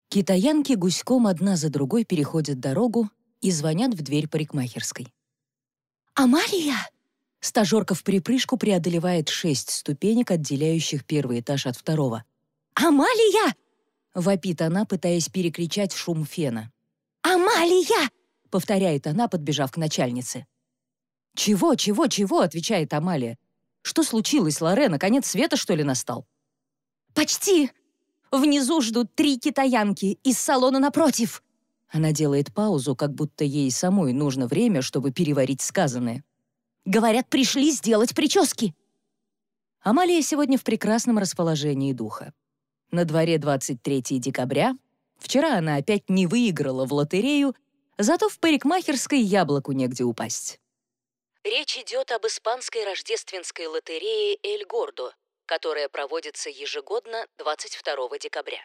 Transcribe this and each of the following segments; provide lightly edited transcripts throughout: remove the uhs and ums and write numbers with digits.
Китаянки гуськом одна за другой переходят дорогу и звонят в дверь парикмахерской. «Амалия!» Стажерка вприпрыжку преодолевает 6 ступенек, отделяющих первый этаж от второго. «Амалия!» — вопит она, пытаясь перекричать шум фена. «Амалия!» — повторяет она, подбежав к начальнице. «Чего?» — отвечает Амалия. «Что случилось, Лорена? Конец света, что ли, настал?» «Почти! Внизу ждут 3 китаянки из салона напротив!» Она делает паузу, как будто ей самой нужно время, чтобы переварить сказанное. «Говорят, пришли сделать прически!» Амалия сегодня в прекрасном расположении духа. На дворе 23 декабря. Вчера она опять не выиграла в лотерею, зато в парикмахерской яблоку негде упасть. Речь идет об испанской рождественской лотерее «Эль Гордо», которая проводится ежегодно 22 декабря.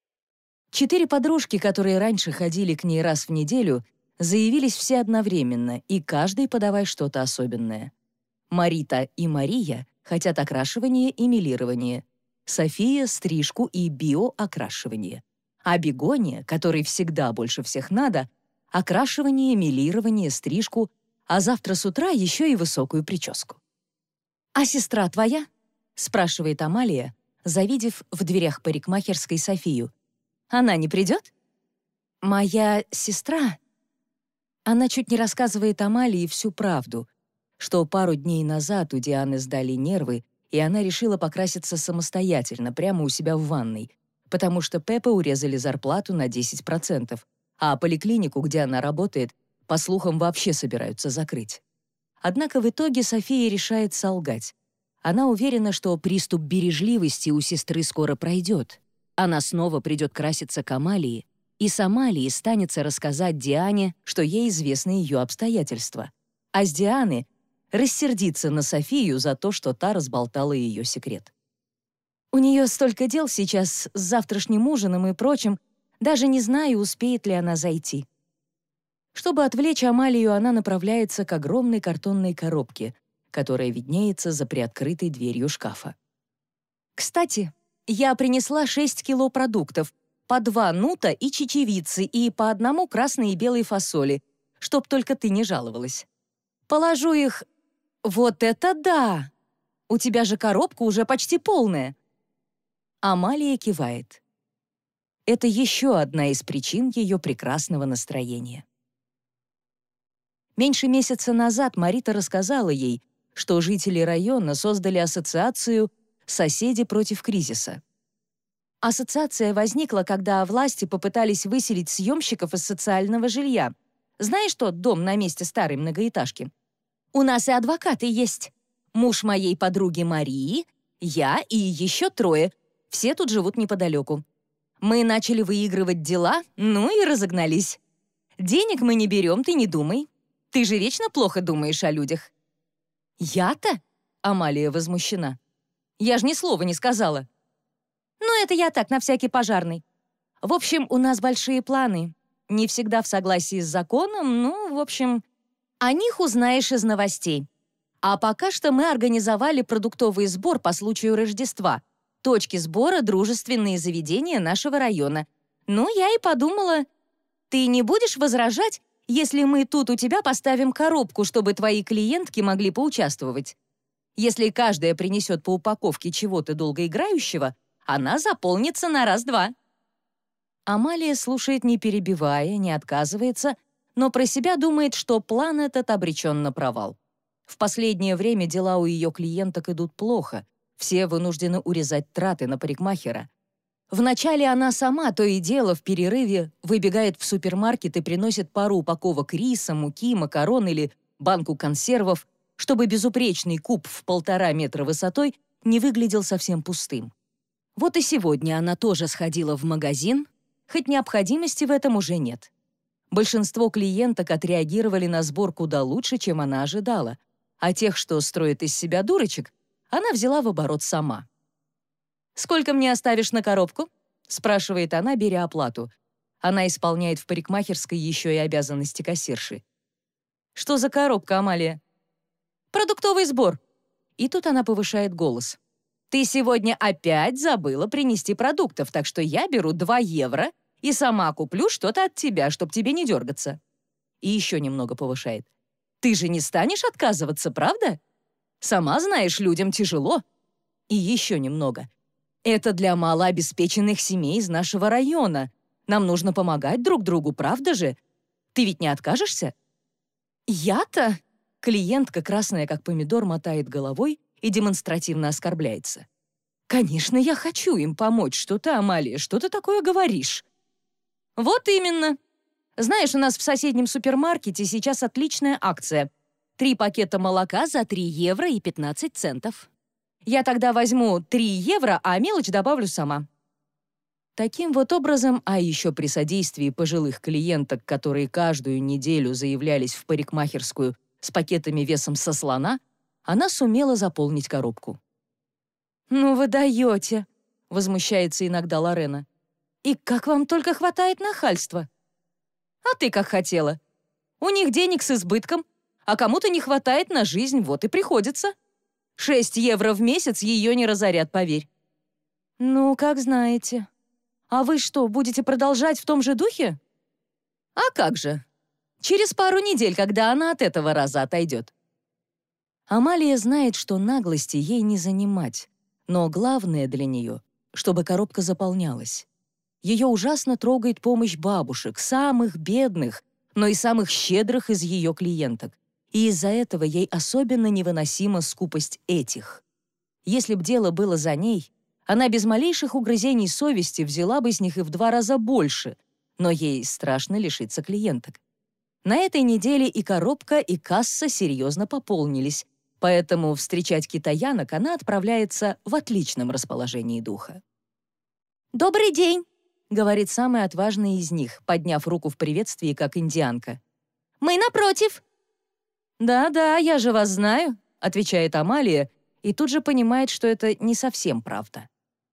4 подружки, которые раньше ходили к ней раз в неделю, заявились все одновременно, и каждой подавай что-то особенное. Марита и Мария хотят окрашивание и мелирование, София — стрижку и биоокрашивание, а Бегония, которой всегда больше всех надо, окрашивание, мелирование, стрижку, а завтра с утра еще и высокую прическу. «А сестра твоя?» — спрашивает Амалия, завидев в дверях парикмахерской Софию. «Она не придет?» «Моя сестра...» Она чуть не рассказывает Амалии всю правду, что пару дней назад у Дианы сдали нервы, и она решила покраситься самостоятельно, прямо у себя в ванной, потому что Пеппе урезали зарплату на 10%, а поликлинику, где она работает, по слухам, вообще собираются закрыть. Однако в итоге София решает солгать. Она уверена, что приступ бережливости у сестры скоро пройдет. Она снова придет краситься к Амалии, и с Амалии станется рассказать Диане, что ей известны ее обстоятельства. А с Дианы рассердиться на Софию за то, что та разболтала ее секрет. У нее столько дел сейчас с завтрашним ужином и прочим, даже не знаю, успеет ли она зайти. Чтобы отвлечь Амалию, она направляется к огромной картонной коробке, которая виднеется за приоткрытой дверью шкафа. «Кстати, я принесла 6 кило продуктов, по 2 нута и чечевицы и по 1 красной и белой фасоли, чтоб только ты не жаловалась. Положу их... Вот это да! У тебя же коробка уже почти полная!» Амалия кивает. Это еще одна из причин ее прекрасного настроения. Меньше месяца назад Марита рассказала ей, что жители района создали ассоциацию «Соседи против кризиса». Ассоциация возникла, когда власти попытались выселить съемщиков из социального жилья. Знаешь тот дом на месте старой многоэтажки? У нас и адвокаты есть. Муж моей подруги Марии, я и еще 3. Все тут живут неподалеку. Мы начали выигрывать дела, ну и разогнались. Денег мы не берем, ты не думай. Ты же вечно плохо думаешь о людях». «Я-то?» — Амалия возмущена. «Я ж ни слова не сказала». «Ну, это я так, на всякий пожарный. В общем, у нас большие планы. Не всегда в согласии с законом, ну, в общем, о них узнаешь из новостей. А пока что мы организовали продуктовый сбор по случаю Рождества. Точки сбора — дружественные заведения нашего района. Ну, я и подумала, ты не будешь возражать, если мы тут у тебя поставим коробку, чтобы твои клиентки могли поучаствовать? Если каждая принесет по упаковке чего-то долгоиграющего, она заполнится на раз-два». Амалия слушает, не перебивая, не отказывается, но про себя думает, что план этот обречен на провал. В последнее время дела у ее клиенток идут плохо, все вынуждены урезать траты на парикмахера. Вначале она сама то и дело в перерыве выбегает в супермаркет и приносит пару упаковок риса, муки, макарон или банку консервов, чтобы безупречный куб в 1,5 метра высотой не выглядел совсем пустым. Вот и сегодня она тоже сходила в магазин, хоть необходимости в этом уже нет. Большинство клиенток отреагировали на сбор куда лучше, чем она ожидала, а тех, что строят из себя дурочек, она взяла в оборот сама. «Сколько мне оставишь на коробку?» — спрашивает она, беря оплату. Она исполняет в парикмахерской еще и обязанности кассирши. «Что за коробка, Амалия?» «Продуктовый сбор». И тут она повышает голос. «Ты сегодня опять забыла принести продуктов, так что я беру 2 евро И сама куплю что-то от тебя, чтоб тебе не дергаться». И еще немного повышает. «Ты же не станешь отказываться, правда? Сама знаешь, людям тяжело». И еще немного. «Это для малообеспеченных семей из нашего района. Нам нужно помогать друг другу, правда же? Ты ведь не откажешься?» «Я-то?» Клиентка, красная как помидор, мотает головой и демонстративно оскорбляется. «Конечно, я хочу им помочь. Что ты, Амалия, что ты такое говоришь?» «Вот именно. Знаешь, у нас в соседнем супермаркете сейчас отличная акция. 3 пакета молока за 3 евро и 15 центов. Я тогда возьму 3 евро, а мелочь добавлю сама». Таким вот образом, а еще при содействии пожилых клиенток, которые каждую неделю заявлялись в парикмахерскую с пакетами весом со слона, она сумела заполнить коробку. «Ну вы даете!» — возмущается иногда Лорена. «И как вам только хватает нахальства?» «А ты как хотела. У них денег с избытком, а кому-то не хватает на жизнь, вот и приходится. 6 евро в месяц ее не разорят, поверь». «Ну, как знаете. А вы что, будете продолжать в том же духе?» «А как же? Через пару недель, когда она от этого раза отойдет». Амалия знает, что наглости ей не занимать, но главное для нее, чтобы коробка заполнялась. Ее ужасно трогает помощь бабушек, самых бедных, но и самых щедрых из ее клиенток. И из-за этого ей особенно невыносима скупость этих. Если б дело было за ней, она без малейших угрызений совести взяла бы с них и в 2 раза больше, но ей страшно лишиться клиенток. На этой неделе и коробка, и касса серьезно пополнились, поэтому встречать китаянок она отправляется в отличном расположении духа. «Добрый день!» — говорит самая отважная из них, подняв руку в приветствии, как индианка. «Мы напротив!» «Да-да, я же вас знаю», — отвечает Амалия, и тут же понимает, что это не совсем правда.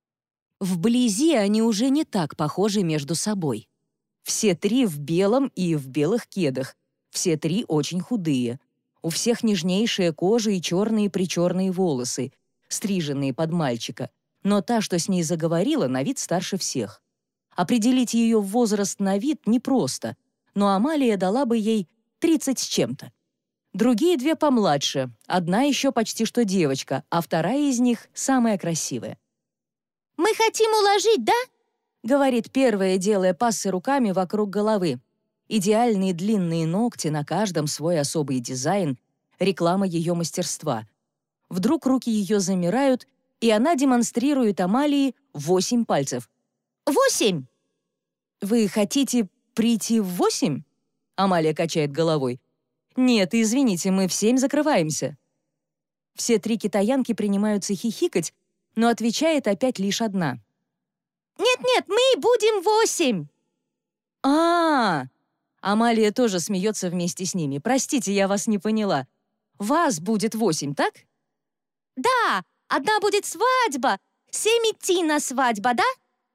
Вблизи они уже не так похожи между собой. Все 3 в белом и в белых кедах, все 3 очень худые. У всех нежнейшая кожа и черные-причерные волосы, стриженные под мальчика, но та, что с ней заговорила, на вид старше всех. Определить ее возраст на вид непросто, но Амалия дала бы ей 30 с чем-то. Другие 2 помладше, одна еще почти что девочка, а вторая из них самая красивая. «Мы хотим уложить, да?» — говорит первая, делая пассы руками вокруг головы. Идеальные длинные ногти, на каждом свой особый дизайн, реклама ее мастерства. Вдруг руки ее замирают, и она демонстрирует Амалии 8 пальцев. 8! «Вы хотите прийти в 8?» Амалия качает головой. «Нет, извините, мы в 7 закрываемся». Все 3 китаянки принимаются хихикать, но отвечает опять лишь одна. «Нет-нет, мы будем 8!» «А-а-а!» Амалия тоже смеется вместе с ними. «Простите, я вас не поняла. Вас будет 8, так?» «Да, одна будет свадьба. 7 идти на свадьба, да?»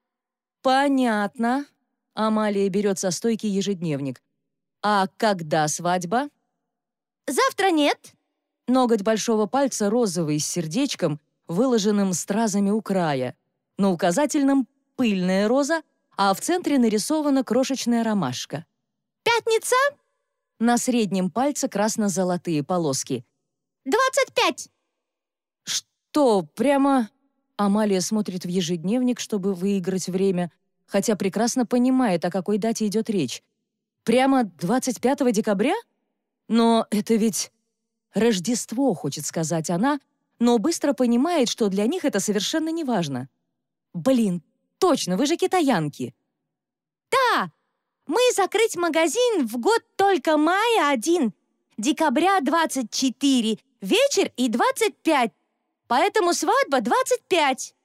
«Понятно». Амалия берет со стойки ежедневник. «А когда свадьба?» «Завтра нет». Ноготь большого пальца розовый с сердечком, выложенным стразами у края. На указательном — пыльная роза, а в центре нарисована крошечная ромашка. «Пятница?» На среднем пальце красно-золотые полоски. 25. «Что, прямо...» Амалия смотрит в ежедневник, чтобы выиграть время, хотя прекрасно понимает, о какой дате идет речь. «Прямо 25 декабря? Но это ведь...» «Рождество», хочет сказать она, но быстро понимает, что для них это совершенно не важно. «Блин, точно, вы же китаянки!» «Да, мы закрыть магазин в год только мая 1, декабря 24, вечер и 25, поэтому свадьба 25».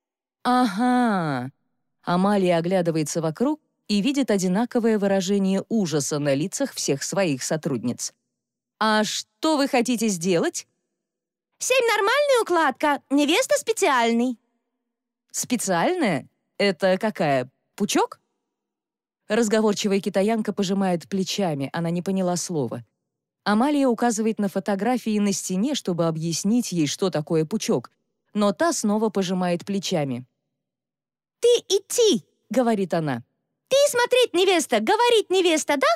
«Ага». Амалия оглядывается вокруг и видит одинаковое выражение ужаса на лицах всех своих сотрудниц. «А что вы хотите сделать?» 7 нормальная укладка, невеста специальный. «Специальная? Это какая? Пучок?» Разговорчивая китаянка пожимает плечами, она не поняла слова. Амалия указывает на фотографии на стене, чтобы объяснить ей, что такое пучок, но та снова пожимает плечами. «Ты идти», — говорит она. Ты смотреть невеста, говорить невеста, да?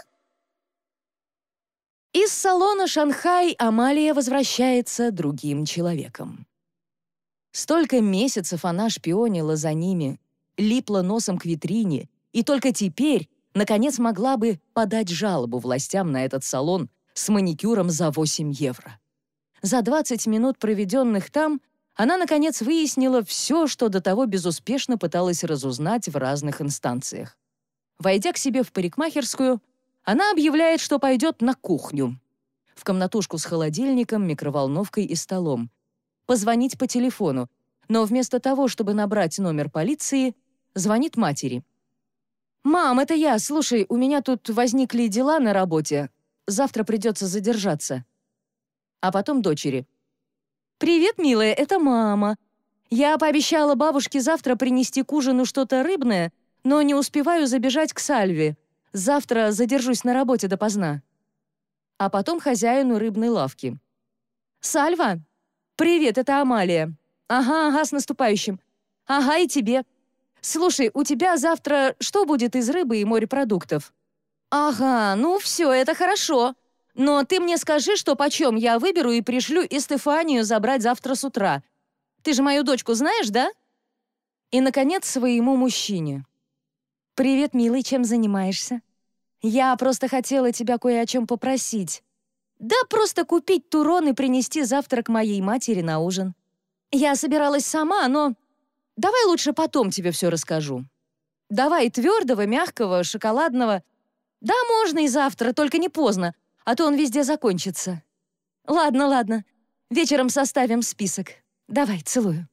Из салона «Шанхай» Амалия возвращается другим человеком. Столько месяцев она шпионила за ними, липла носом к витрине, и только теперь, наконец, могла бы подать жалобу властям на этот салон с маникюром за 8 евро. За 20 минут, проведенных там, она, наконец, выяснила все, что до того безуспешно пыталась разузнать в разных инстанциях. Войдя к себе в парикмахерскую, она объявляет, что пойдет на кухню. В комнатушку с холодильником, микроволновкой и столом. Позвонить по телефону, но вместо того, чтобы набрать номер полиции, звонит матери. «Мам, это я. Слушай, у меня тут возникли дела на работе. Завтра придется задержаться». А потом дочери. «Привет, милая, это мама. Я пообещала бабушке завтра принести к ужину что-то рыбное, но не успеваю забежать к Сальве. Завтра задержусь на работе допоздна». А потом хозяину рыбной лавки. «Сальва? Привет, это Амалия. Ага, с наступающим. Ага, и тебе. Слушай, у тебя завтра что будет из рыбы и морепродуктов?» «Ага, ну все, это хорошо. Но ты мне скажи, что почем я выберу и пришлю и Стефанию забрать завтра с утра. Ты же мою дочку знаешь, да?» И, наконец, своему мужчине. «Привет, милый, чем занимаешься? Я просто хотела тебя кое о чем попросить. Да просто купить турон и принести завтрак моей матери на ужин. Я собиралась сама, но... Давай лучше потом тебе все расскажу. Давай твердого, мягкого, шоколадного. Да, можно и завтра, только не поздно, а то он везде закончится. Ладно. Вечером составим список. Давай, целую».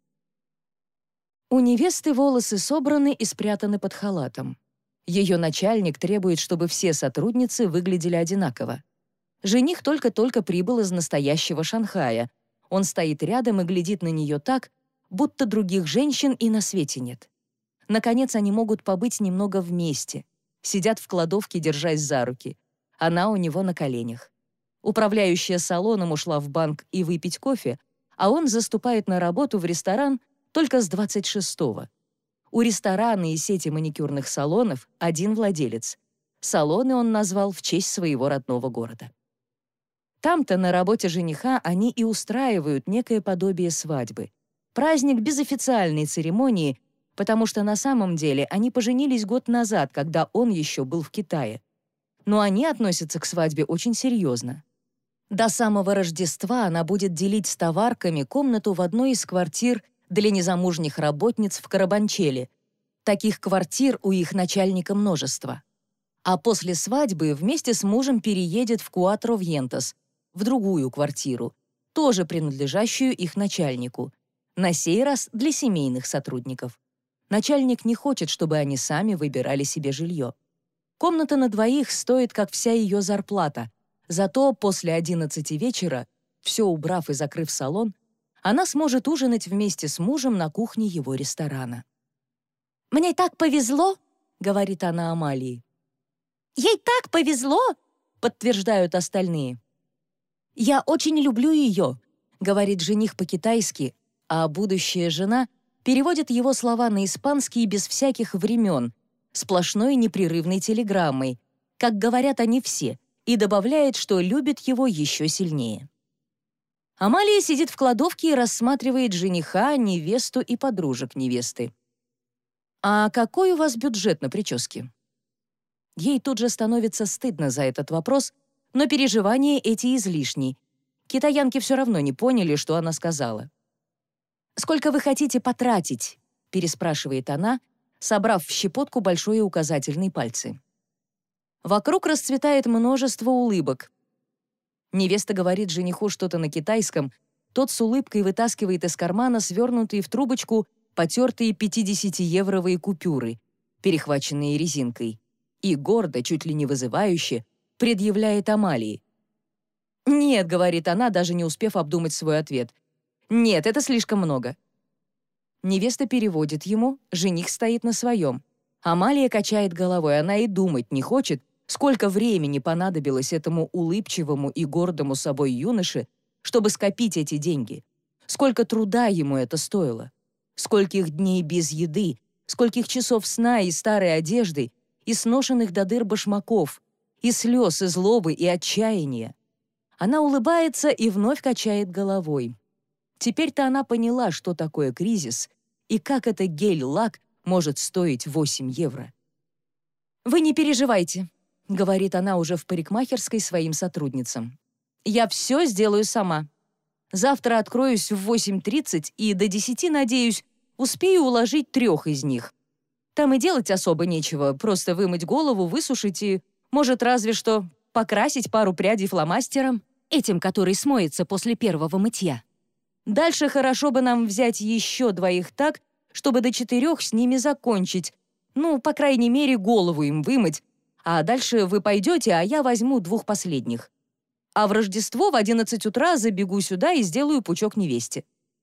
У невесты волосы собраны и спрятаны под халатом. Ее начальник требует, чтобы все сотрудницы выглядели одинаково. Жених только-только прибыл из настоящего Шанхая. Он стоит рядом и глядит на нее так, будто других женщин и на свете нет. Наконец, они могут побыть немного вместе. Сидят в кладовке, держась за руки. Она у него на коленях. Управляющая салоном ушла в банк и выпить кофе, а он заступает на работу в ресторан только с 26-го. У ресторана и сети маникюрных салонов один владелец. Салоны он назвал в честь своего родного города. Там-то на работе жениха они и устраивают некое подобие свадьбы. Праздник без официальной церемонии, потому что на самом деле они поженились год назад, когда он еще был в Китае. Но они относятся к свадьбе очень серьезно. До самого Рождества она будет делить с товарками комнату в одной из квартир для незамужних работниц в Карабанчеле. Таких квартир у их начальника множество. А после свадьбы вместе с мужем переедет в Куатро-Вьентос, в другую квартиру, тоже принадлежащую их начальнику, на сей раз для семейных сотрудников. Начальник не хочет, чтобы они сами выбирали себе жилье. Комната на двоих стоит, как вся ее зарплата, зато после 11 вечера, все убрав и закрыв салон, она сможет ужинать вместе с мужем на кухне его ресторана. «Мне так повезло», — говорит она Амалии. «Ей так повезло», — подтверждают остальные. «Я очень люблю ее», — говорит жених по-китайски, а будущая жена переводит его слова на испанский без всяких времен, сплошной непрерывной телеграммой, как говорят они все, и добавляет, что любит его еще сильнее. Амалия сидит в кладовке и рассматривает жениха, невесту и подружек невесты. «А какой у вас бюджет на прическе?» Ей тут же становится стыдно за этот вопрос, но переживания эти излишни. Китаянки все равно не поняли, что она сказала. «Сколько вы хотите потратить?» — переспрашивает она, собрав в щепотку большой и указательный пальцы. Вокруг расцветает множество улыбок. Невеста говорит жениху что-то на китайском, тот с улыбкой вытаскивает из кармана свернутые в трубочку потертые 50-евровые купюры, перехваченные резинкой, и гордо, чуть ли не вызывающе, предъявляет Амалии. «Нет», — говорит она, даже не успев обдумать свой ответ. «Нет, это слишком много». Невеста переводит ему, жених стоит на своем. Амалия качает головой, она и думать не хочет, сколько времени понадобилось этому улыбчивому и гордому собой юноше, чтобы скопить эти деньги. Сколько труда ему это стоило. Скольких дней без еды, скольких часов сна и старой одежды, и сношенных до дыр башмаков, и слез, и злобы, и отчаяния. Она улыбается и вновь качает головой. Теперь-то она поняла, что такое кризис и как это гель-лак может стоить 8 евро. «Вы не переживайте», — говорит она уже в парикмахерской своим сотрудницам. «Я все сделаю сама. Завтра откроюсь в 8:30 и до 10, надеюсь, успею уложить 3 из них. Там и делать особо нечего, просто вымыть голову, высушить и, может, разве что покрасить пару прядей фломастером, этим, который смоется после первого мытья. Дальше хорошо бы нам взять еще 2 так, чтобы до 4 с ними закончить. Ну, по крайней мере, голову им вымыть. А дальше вы пойдете, а я возьму 2 последних. А в Рождество в 11 утра забегу сюда и сделаю пучок невесте».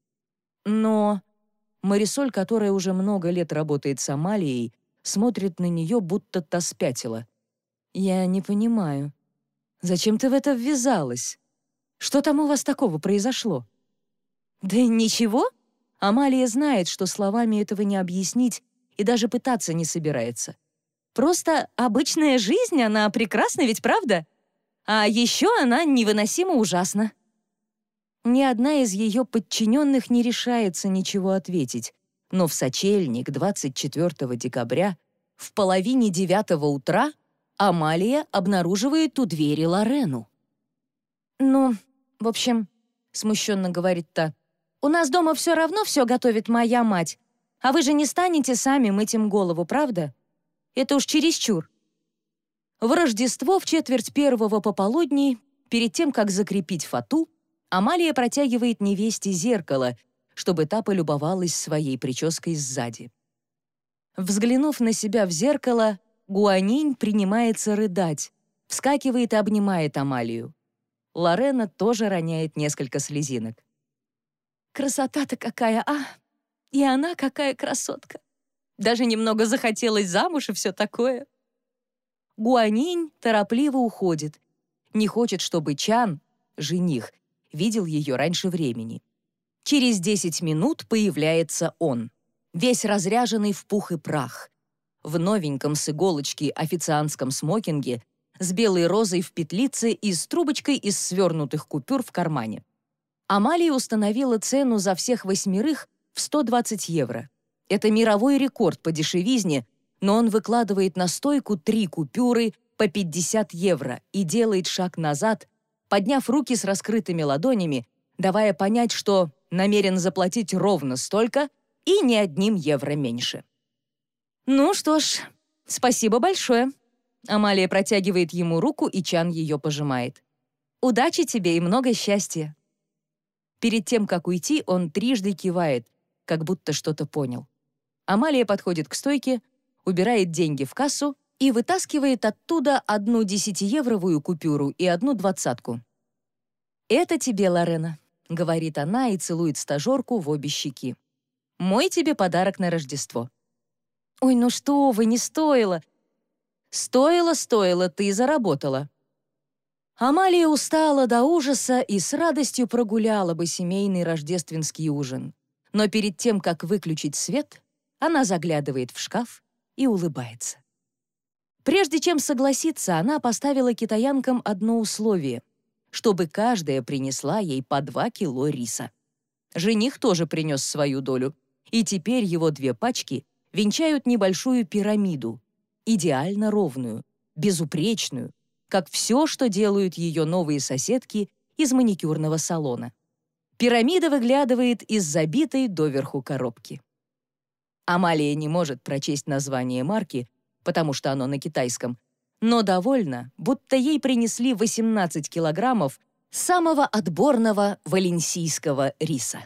Но Марисоль, которая уже много лет работает с Амалией, смотрит на нее, будто та спятила. «Я не понимаю. Зачем ты в это ввязалась? Что там у вас такого произошло?» «Да ничего». Амалия знает, что словами этого не объяснить, и даже пытаться не собирается. «Просто обычная жизнь, она прекрасна, ведь правда? А еще она невыносимо ужасна». Ни одна из ее подчиненных не решается ничего ответить, но в сочельник 24 декабря в 8:30 утра Амалия обнаруживает у двери Лорену. «Ну, в общем», — смущенно говорит та, «у нас дома все равно все готовит моя мать, а вы же не станете сами мыть им голову, правда? Это уж чересчур». В Рождество в 1:45 пополудни, перед тем, как закрепить фату, Амалия протягивает невесте зеркало, чтобы та полюбовалась своей прической сзади. Взглянув на себя в зеркало, Гуанинь принимается рыдать, вскакивает и обнимает Амалию. Лорена тоже роняет несколько слезинок. «Красота-то какая, а! И она какая красотка! Даже немного захотелось замуж и все такое». Гуанинь торопливо уходит. Не хочет, чтобы Чан, жених, видел ее раньше времени. Через 10 минут появляется он, весь разряженный в пух и прах, в новеньком с иголочки официантском смокинге, с белой розой в петлице и с трубочкой из свернутых купюр в кармане. Амалия установила цену за всех 8 в 120 евро. Это мировой рекорд по дешевизне, но он выкладывает на стойку 3 купюры по 50 евро и делает шаг назад, подняв руки с раскрытыми ладонями, давая понять, что намерен заплатить ровно столько и ни 1 евро меньше. «Ну что ж, спасибо большое». Амалия протягивает ему руку, и Чан ее пожимает. «Удачи тебе и много счастья». Перед тем, как уйти, он трижды кивает, как будто что-то понял. Амалия подходит к стойке, убирает деньги в кассу и вытаскивает оттуда 1 10-евровую купюру и 1 20-ку. «Это тебе, Лорена», — говорит она и целует стажерку в обе щеки. «Мой тебе подарок на Рождество». «Ой, ну что вы, не стоило». «Стоило, ты заработала». Амалия устала до ужаса и с радостью прогуляла бы семейный рождественский ужин. Но перед тем, как выключить свет, она заглядывает в шкаф и улыбается. Прежде чем согласиться, она поставила китаянкам одно условие — чтобы каждая принесла ей по 2 кило риса. Жених тоже принес свою долю, и теперь его 2 пачки венчают небольшую пирамиду, идеально ровную, безупречную, как все, что делают ее новые соседки из маникюрного салона. Пирамида выглядывает из забитой доверху коробки. Амалия не может прочесть название марки, потому что оно на китайском, но довольна, будто ей принесли 18 килограммов самого отборного валенсийского риса.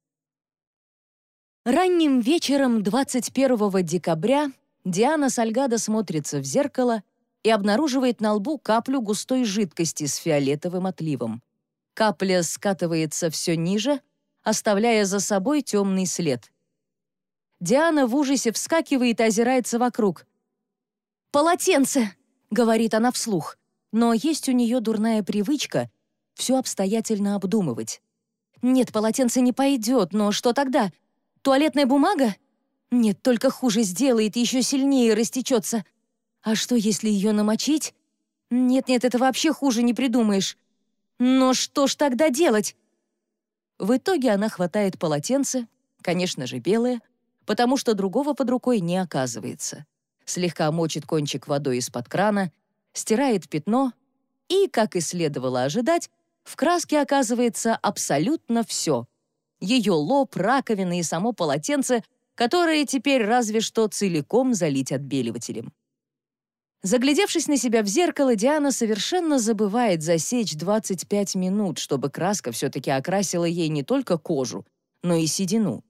Ранним вечером 21 декабря Диана Сальгадо смотрится в зеркало и обнаруживает на лбу каплю густой жидкости с фиолетовым отливом. Капля скатывается все ниже, оставляя за собой темный след. Диана в ужасе вскакивает и озирается вокруг. «Полотенце!» — говорит она вслух, но есть у нее дурная привычка все обстоятельно обдумывать. «Нет, полотенце не пойдет, но что тогда? Туалетная бумага? Нет, только хуже сделает, еще сильнее растечется. А что, если ее намочить? Нет-нет, это вообще хуже не придумаешь. Но что ж тогда делать? В итоге она хватает полотенце, конечно же, белое, потому что другого под рукой не оказывается. Слегка мочит кончик водой из-под крана, стирает пятно, и, как и следовало ожидать, в краске оказывается абсолютно все. Ее лоб, раковина и само полотенце, которое теперь разве что целиком залить отбеливателем. Заглядевшись на себя в зеркало, Диана совершенно забывает засечь 25 минут, чтобы краска все-таки окрасила ей не только кожу, но и седину.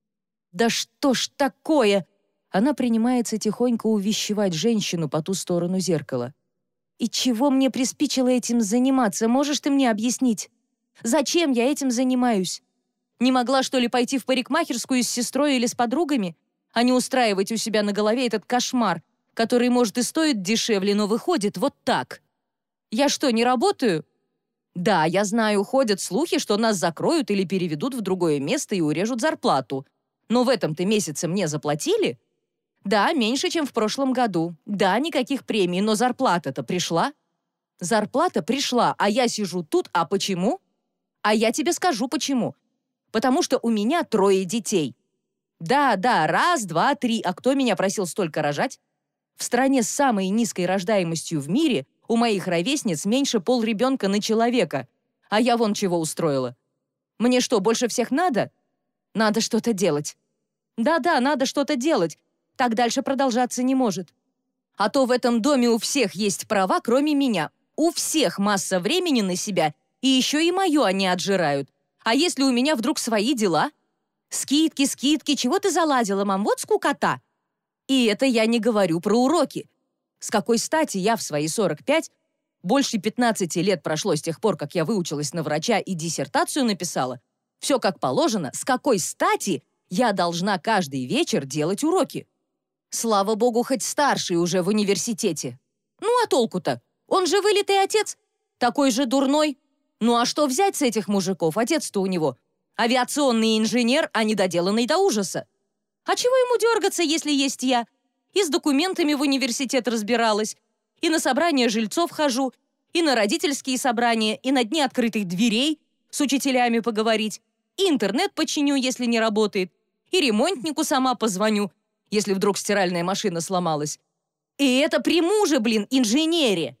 «Да что ж такое?» Она принимается тихонько увещевать женщину по ту сторону зеркала. «И чего мне приспичило этим заниматься, можешь ты мне объяснить? Зачем я этим занимаюсь? Не могла, что ли, пойти в парикмахерскую с сестрой или с подругами, а не устраивать у себя на голове этот кошмар, который, может, и стоит дешевле, но выходит вот так? Я что, не работаю? Да, я знаю, ходят слухи, что нас закроют или переведут в другое место и урежут зарплату. Но в этом-то месяце мне заплатили? Да, меньше, чем в прошлом году. Да, никаких премий, но зарплата-то пришла. Зарплата пришла, а я сижу тут, а почему? А я тебе скажу, почему. Потому что у меня 3 детей. Да, 1, 2, 3, а кто меня просил столько рожать? В стране с самой низкой рождаемостью в мире у моих ровесниц меньше полребенка на человека. А я вон чего устроила. Мне что, больше всех надо? Надо что-то делать. Да-да, надо что-то делать. Так дальше продолжаться не может. А то в этом доме у всех есть права, кроме меня. У всех масса времени на себя, и еще и мое они отжирают. А если у меня вдруг свои дела? Скидки, скидки, чего ты заладила, мам? Вот скукота. И это я не говорю про уроки. С какой стати я в свои 45, больше 15 лет прошло с тех пор, как я выучилась на врача и диссертацию написала, все как положено, с какой стати я должна каждый вечер делать уроки? Слава богу, хоть старший уже в университете. Ну а толку-то? Он же вылитый отец, такой же дурной. Ну а что взять с этих мужиков? Отец-то у него авиационный инженер, а недоделанный до ужаса. А чего ему дергаться, если есть я? И с документами в университет разбиралась, и на собрания жильцов хожу, и на родительские собрания, и на дни открытых дверей с учителями поговорить, и интернет починю, если не работает, и ремонтнику сама позвоню, если вдруг стиральная машина сломалась. И это при муже, блин, инженере!»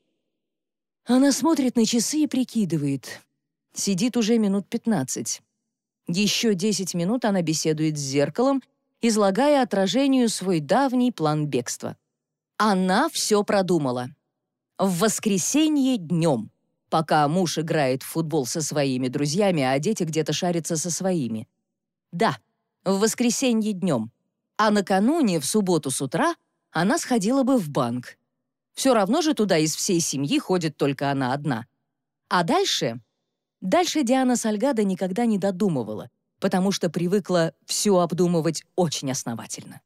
Она смотрит на часы и прикидывает. Сидит уже минут 15. Еще 10 минут она беседует с зеркалом, излагая отражению свой давний план бегства. Она все продумала. В воскресенье днем, пока муж играет в футбол со своими друзьями, а дети где-то шарятся со своими. Да, в воскресенье днем. А накануне, в субботу с утра, она сходила бы в банк. Все равно же туда из всей семьи ходит только она одна. А дальше? Дальше Диана Сальгадо никогда не додумывала, потому что привыкла все обдумывать очень основательно.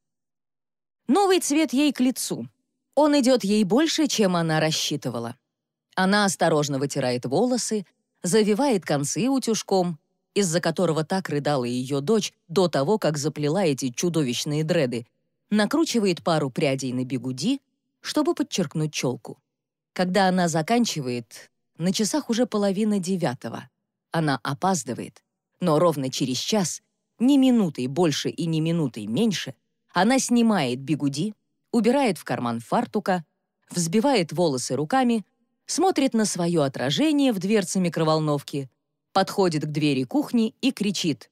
Новый цвет ей к лицу. Он идет ей больше, чем она рассчитывала. Она осторожно вытирает волосы, завивает концы утюжком, из-за которого так рыдала ее дочь до того, как заплела эти чудовищные дреды, накручивает пару прядей на бигуди, чтобы подчеркнуть челку. Когда она заканчивает, на часах уже 8:30. Она опаздывает, но ровно через час, ни минутой больше и ни минутой меньше, она снимает бигуди, убирает в карман фартука, взбивает волосы руками, смотрит на свое отражение в дверце микроволновки, подходит к двери кухни и кричит: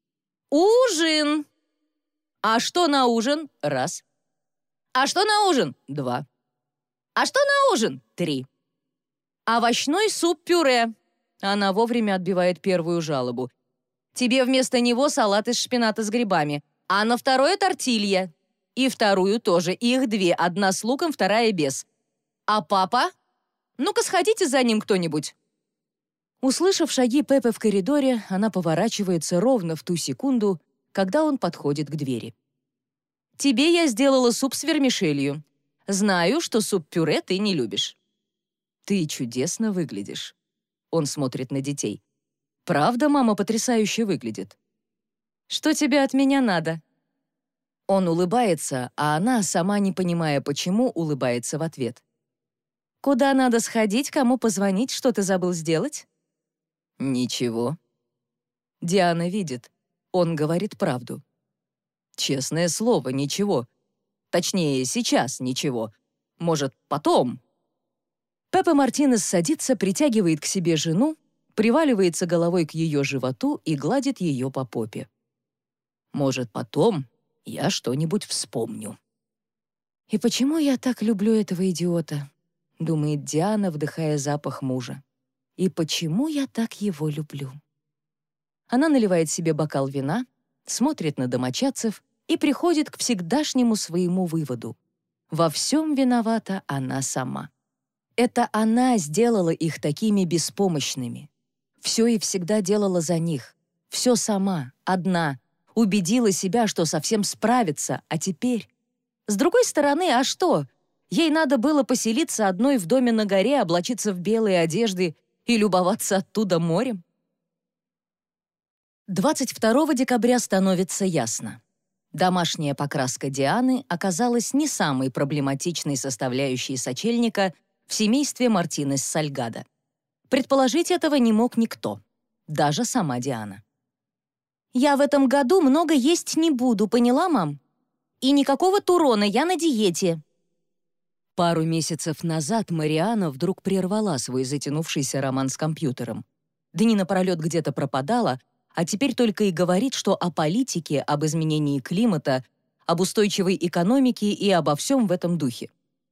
«Ужин!» «А что на ужин?» — 1. «А что на ужин?» — 2. «А что на ужин?» — 3. «Овощной суп-пюре». Она вовремя отбивает первую жалобу. «Тебе вместо него салат из шпината с грибами, а на второе — тортилья. И вторую тоже, их 2, одна с луком, вторая без. А папа? Ну-ка сходите за ним кто-нибудь». Услышав шаги Пепе в коридоре, она поворачивается ровно в ту секунду, когда он подходит к двери. «Тебе я сделала суп с вермишелью. Знаю, что суп-пюре ты не любишь». «Ты чудесно выглядишь». Он смотрит на детей. «Правда, мама потрясающе выглядит?» «Что тебе от меня надо?» Он улыбается, а она, сама не понимая почему, улыбается в ответ. «Куда надо сходить, кому позвонить, что ты забыл сделать?» «Ничего». Диана видит. Он говорит правду. Честное слово, ничего. Точнее, сейчас ничего. Может, потом. Пеппа Мартинес садится, притягивает к себе жену, приваливается головой к ее животу и гладит ее по попе. Может, потом я что-нибудь вспомню. «И почему я так люблю этого идиота?» — думает Диана, вдыхая запах мужа. «И почему я так его люблю?» Она наливает себе бокал вина, смотрит на домочадцев и приходит к всегдашнему своему выводу. Во всем виновата она сама. Это она сделала их такими беспомощными. Все и всегда делала за них. Все сама, одна. Убедила себя, что совсем справится, а теперь... С другой стороны, а что? Ей надо было поселиться одной в доме на горе, облачиться в белые одежды и любоваться оттуда морем. 22 декабря становится ясно. Домашняя покраска Дианы оказалась не самой проблематичной составляющей сочельника в семействе Мартинес-Сальгадо. Предположить этого не мог никто, даже сама Диана. «Я в этом году много есть не буду, поняла, мам? И никакого турона, я на диете». Пару месяцев назад Мариана вдруг прервала свой затянувшийся роман с компьютером. Дни напролет где-то пропадала, а теперь только и говорит, что о политике, об изменении климата, об устойчивой экономике и обо всем в этом духе.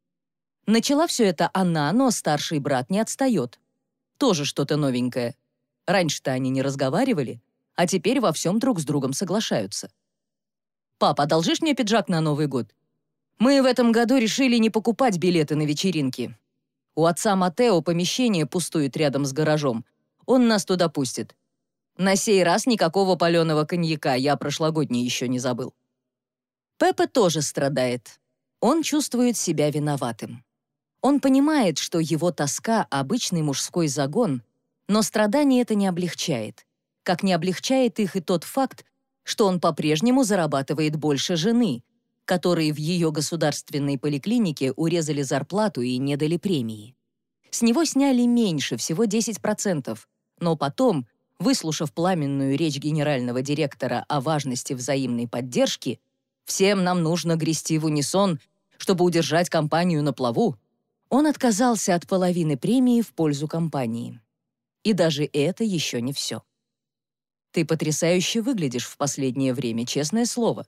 Начала все это она, но старший брат не отстает. Тоже что-то новенькое. Раньше-то они не разговаривали, а теперь во всем друг с другом соглашаются. «Пап, одолжишь мне пиджак на Новый год? Мы в этом году решили не покупать билеты на вечеринки. У отца Матео помещение пустует рядом с гаражом. Он нас туда пустит. На сей раз никакого паленого коньяка, я прошлогодний еще не забыл». Пеппа тоже страдает. Он чувствует себя виноватым. Он понимает, что его тоска — обычный мужской загон, но страдание это не облегчает. Как не облегчает их и тот факт, что он по-прежнему зарабатывает больше жены, которой в ее государственной поликлинике урезали зарплату и не дали премии. С него сняли меньше, всего 10%, но потом, выслушав пламенную речь генерального директора о важности взаимной поддержки, «Всем нам нужно грести в унисон, чтобы удержать компанию на плаву», он отказался от половины премии в пользу компании. И даже это еще не все. «Ты потрясающе выглядишь в последнее время, честное слово».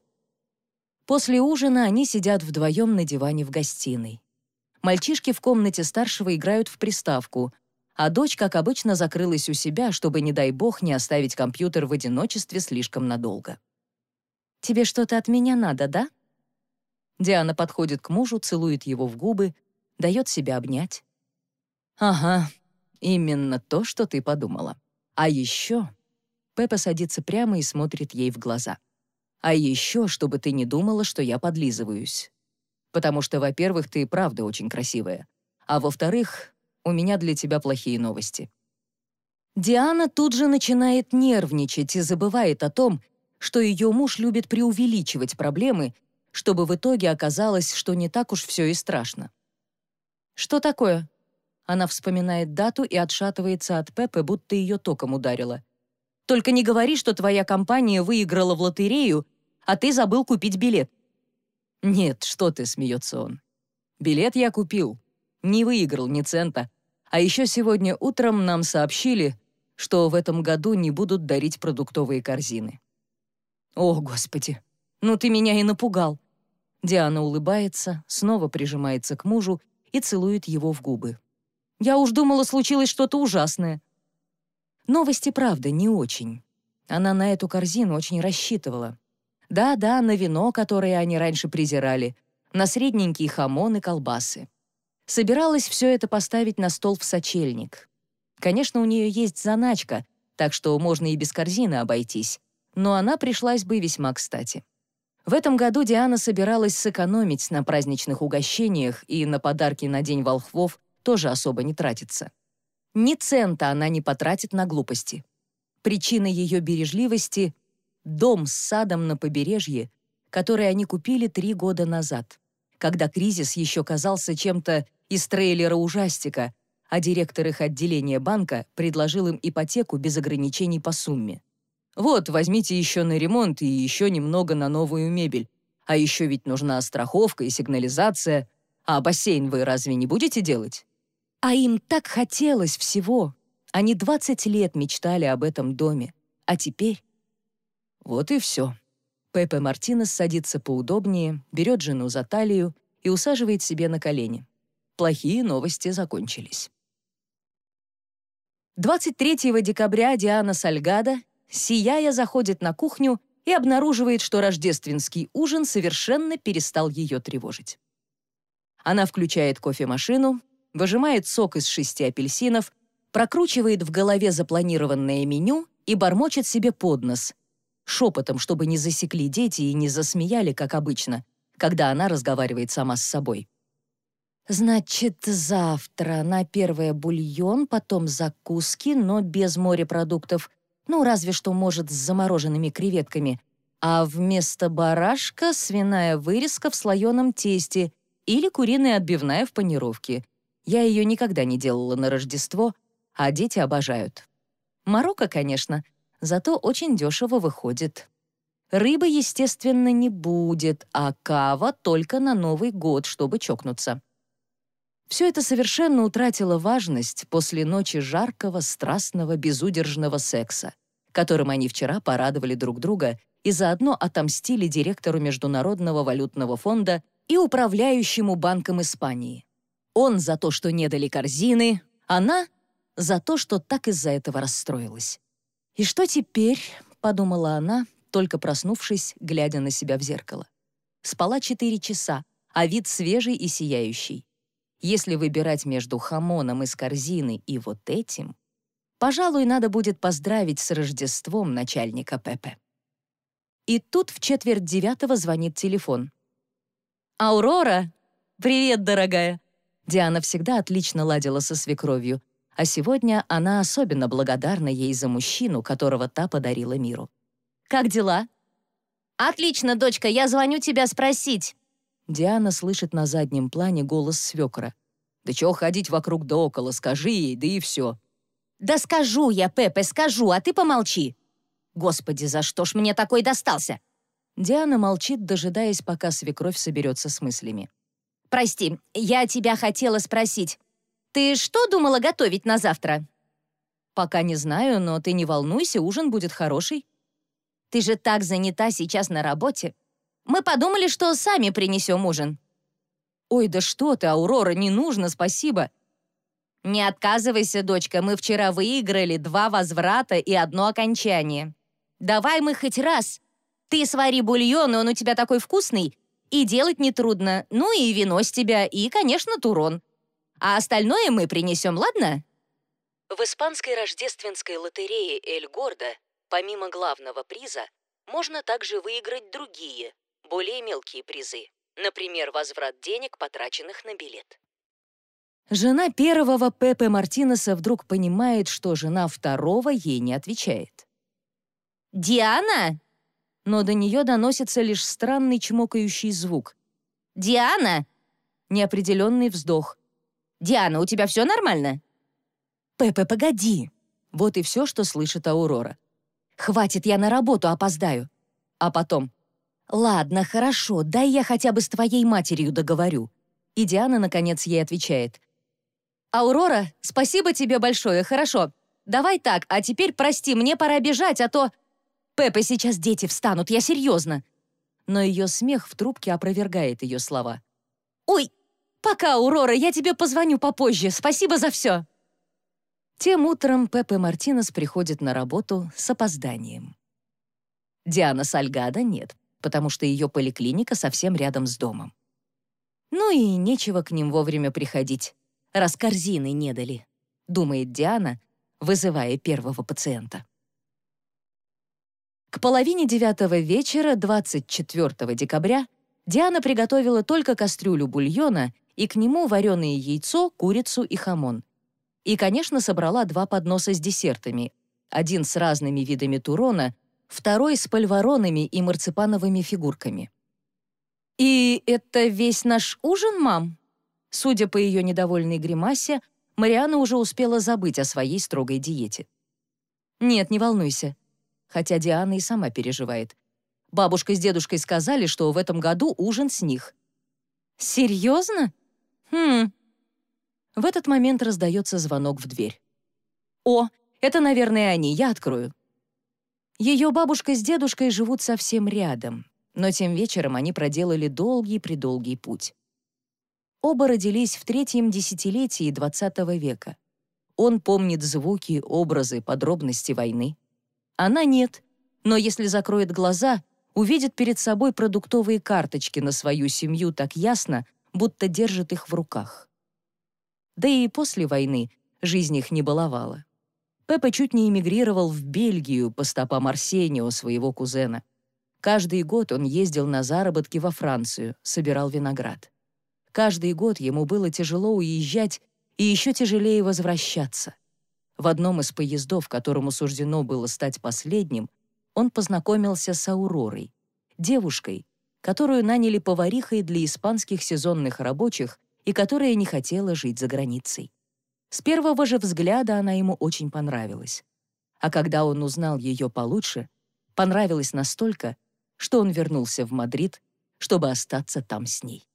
После ужина они сидят вдвоем на диване в гостиной. Мальчишки в комнате старшего играют в приставку, а дочь, как обычно, закрылась у себя, чтобы, не дай бог, не оставить компьютер в одиночестве слишком надолго. «Тебе что-то от меня надо, да?» Диана подходит к мужу, целует его в губы, дает себя обнять. «Ага, именно то, что ты подумала. А еще...» Пеппа садится прямо и смотрит ей в глаза. «А еще, чтобы ты не думала, что я подлизываюсь. Потому что, во-первых, ты правда очень красивая, а во-вторых, у меня для тебя плохие новости». Диана тут же начинает нервничать и забывает о том, что ее муж любит преувеличивать проблемы, чтобы в итоге оказалось, что не так уж все и страшно. «Что такое?» Она вспоминает дату и отшатывается от Пеппы, будто ее током ударило. «Только не говори, что твоя компания выиграла в лотерею, а ты забыл купить билет». «Нет, что ты», — смеется он. «Билет я купил. Не выиграл ни цента. А еще сегодня утром нам сообщили, что в этом году не будут дарить продуктовые корзины». «О, Господи! Ну ты меня и напугал!» Диана улыбается, снова прижимается к мужу и целует его в губы. «Я уж думала, случилось что-то ужасное». Новости, правда, не очень. Она на эту корзину очень рассчитывала. Да-да, на вино, которое они раньше презирали, на средненькие хамон и колбасы. Собиралась все это поставить на стол в сочельник. Конечно, у нее есть заначка, так что можно и без корзины обойтись, но она пришлась бы весьма кстати. В этом году Диана собиралась сэкономить на праздничных угощениях и на подарки на День волхвов тоже особо не тратиться. Ни цента она не потратит на глупости. Причина ее бережливости — дом с садом на побережье, который они купили 3 года назад, когда кризис еще казался чем-то из трейлера ужастика, а директор их отделения банка предложил им ипотеку без ограничений по сумме. «Вот, возьмите еще на ремонт и еще немного на новую мебель. А еще ведь нужна страховка и сигнализация. А бассейн вы разве не будете делать?» А им так хотелось всего. Они 20 лет мечтали об этом доме. А теперь... Вот и все. Пепе Мартинес садится поудобнее, берет жену за талию и усаживает себе на колени. Плохие новости закончились. 23 декабря Диана Сальгадо, сияя, заходит на кухню и обнаруживает, что рождественский ужин совершенно перестал ее тревожить. Она включает кофемашину, выжимает сок из 6 апельсинов, прокручивает в голове запланированное меню и бормочет себе под нос, шепотом, чтобы не засекли дети и не засмеяли, как обычно, когда она разговаривает сама с собой. «Значит, завтра на первое бульон, потом закуски, но без морепродуктов, ну, разве что, может, с замороженными креветками, а вместо барашка свиная вырезка в слоеном тесте или куриная отбивная в панировке. Я ее никогда не делала на Рождество, а дети обожают. Марокко, конечно, зато очень дешево выходит. Рыбы, естественно, не будет, а кава только на Новый год, чтобы чокнуться». Все это совершенно утратило важность после ночи жаркого, страстного, безудержного секса, которым они вчера порадовали друг друга и заодно отомстили директору Международного валютного фонда и управляющему Банком Испании. Он за то, что не дали корзины, она за то, что так из-за этого расстроилась. «И что теперь?» — подумала она, только проснувшись, глядя на себя в зеркало. Спала 4 часа, а вид свежий и сияющий. Если выбирать между хамоном из корзины и вот этим, пожалуй, надо будет поздравить с Рождеством начальника Пепе. И тут в 8:45 звонит телефон. «Аурора! Привет, дорогая!» Диана всегда отлично ладила со свекровью, а сегодня она особенно благодарна ей за мужчину, которого та подарила миру. «Как дела?» «Отлично, дочка, я звоню тебя спросить». Диана слышит на заднем плане голос свекра. «Да чего ходить вокруг да около, скажи ей, да и все». «Да скажу я, Пепе, скажу, а ты помолчи». «Господи, за что ж мне такой достался?» Диана молчит, дожидаясь, пока свекровь соберется с мыслями. «Прости, я тебя хотела спросить. Ты что думала готовить на завтра?» «Пока не знаю, но ты не волнуйся, ужин будет хороший». «Ты же так занята сейчас на работе. Мы подумали, что сами принесем ужин». «Ой, да что ты, Аурора, не нужно, спасибо». «Не отказывайся, дочка, мы вчера выиграли 2 возврата и 1 окончание. Давай мы хоть раз. Ты свари бульон, он у тебя такой вкусный, и делать нетрудно, ну и вино с тебя, и, конечно, турон. А остальное мы принесем, ладно?» В испанской рождественской лотерее «Эль Гордо» помимо главного приза можно также выиграть другие, более мелкие призы. Например, возврат денег, потраченных на билет. Жена первого Пепе Мартинеса вдруг понимает, что жена второго ей не отвечает. «Диана? Но до нее доносится лишь странный чмокающий звук. Диана? Неопределенный вздох. Диана, у тебя все нормально?» «Пепе, погоди!» Вот и все, что слышит Аурора. «Хватит, я на работу опоздаю». А потом: «Ладно, хорошо, дай я хотя бы с твоей матерью договорю». И Диана, наконец, ей отвечает. «Аурора, спасибо тебе большое, хорошо. Давай так, а теперь прости, мне пора бежать, а то...» «Пепе, сейчас дети встанут, я серьезно». Но ее смех в трубке опровергает ее слова. «Ой, пока, Аурора, я тебе позвоню попозже, спасибо за все». Тем утром Пепе Мартинес приходит на работу с опозданием. Диана Сальгадо нет, потому что ее поликлиника совсем рядом с домом. Ну и нечего к ним вовремя приходить, раз корзины не дали, думает Диана, вызывая первого пациента. К 8:30 вечера 24 декабря Диана приготовила только кастрюлю бульона и к нему вареное яйцо, курицу и хамон. И, конечно, собрала 2 подноса с десертами, один с разными видами турона, второй с польворонами и марципановыми фигурками. «И это весь наш ужин, мам?» Судя по ее недовольной гримасе, Марианна уже успела забыть о своей строгой диете. «Нет, не волнуйся». Хотя Диана и сама переживает. Бабушка с дедушкой сказали, что в этом году ужин с них. «Серьезно? Хм». В этот момент раздается звонок в дверь. «О, это, наверное, они, я открою». Ее бабушка с дедушкой живут совсем рядом, но тем вечером они проделали долгий-предолгий путь. Оба родились в третьем десятилетии XX века. Он помнит звуки, образы, подробности войны. Она нет, но если закроет глаза, увидит перед собой продуктовые карточки на свою семью так ясно, будто держит их в руках. Да и после войны жизнь их не баловала. Пеппа чуть не эмигрировал в Бельгию по стопам Арсенио, своего кузена. Каждый год он ездил на заработки во Францию, собирал виноград. Каждый год ему было тяжело уезжать и еще тяжелее возвращаться. В одном из поездов, которому суждено было стать последним, он познакомился с Ауророй, девушкой, которую наняли поварихой для испанских сезонных рабочих и которая не хотела жить за границей. С первого же взгляда она ему очень понравилась. А когда он узнал ее получше, понравилась настолько, что он вернулся в Мадрид, чтобы остаться там с ней.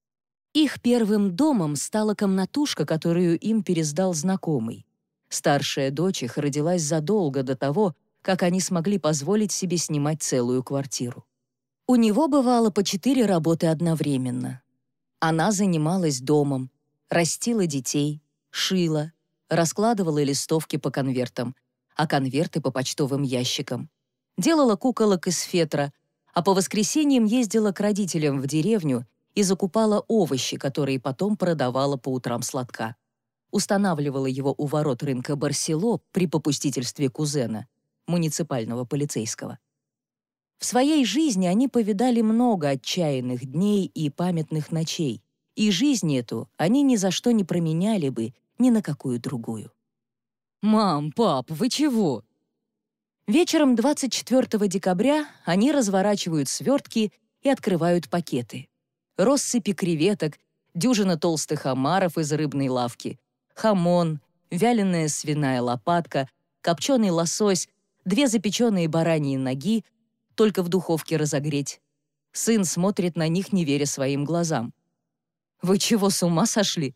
Их первым домом стала комнатушка, которую им пересдал знакомый. Старшая дочь их родилась задолго до того, как они смогли позволить себе снимать целую квартиру. У него бывало по 4 работы одновременно. Она занималась домом, растила детей, шила, раскладывала листовки по конвертам, а конверты по почтовым ящикам, делала куколок из фетра, а по воскресеньям ездила к родителям в деревню и закупала овощи, которые потом продавала по утрам сладка. Устанавливала его у ворот рынка Барсело при попустительстве кузена, муниципального полицейского. В своей жизни они повидали много отчаянных дней и памятных ночей, и жизнь эту они ни за что не променяли бы ни на какую другую. «Мам, пап, вы чего?» Вечером 24 декабря они разворачивают свертки и открывают пакеты. Россыпи креветок, дюжина толстых омаров из рыбной лавки, хамон, вяленая свиная лопатка, копченый лосось, 2 запеченные бараньи ноги, только в духовке разогреть. Сын смотрит на них, не веря своим глазам. «Вы чего, с ума сошли?»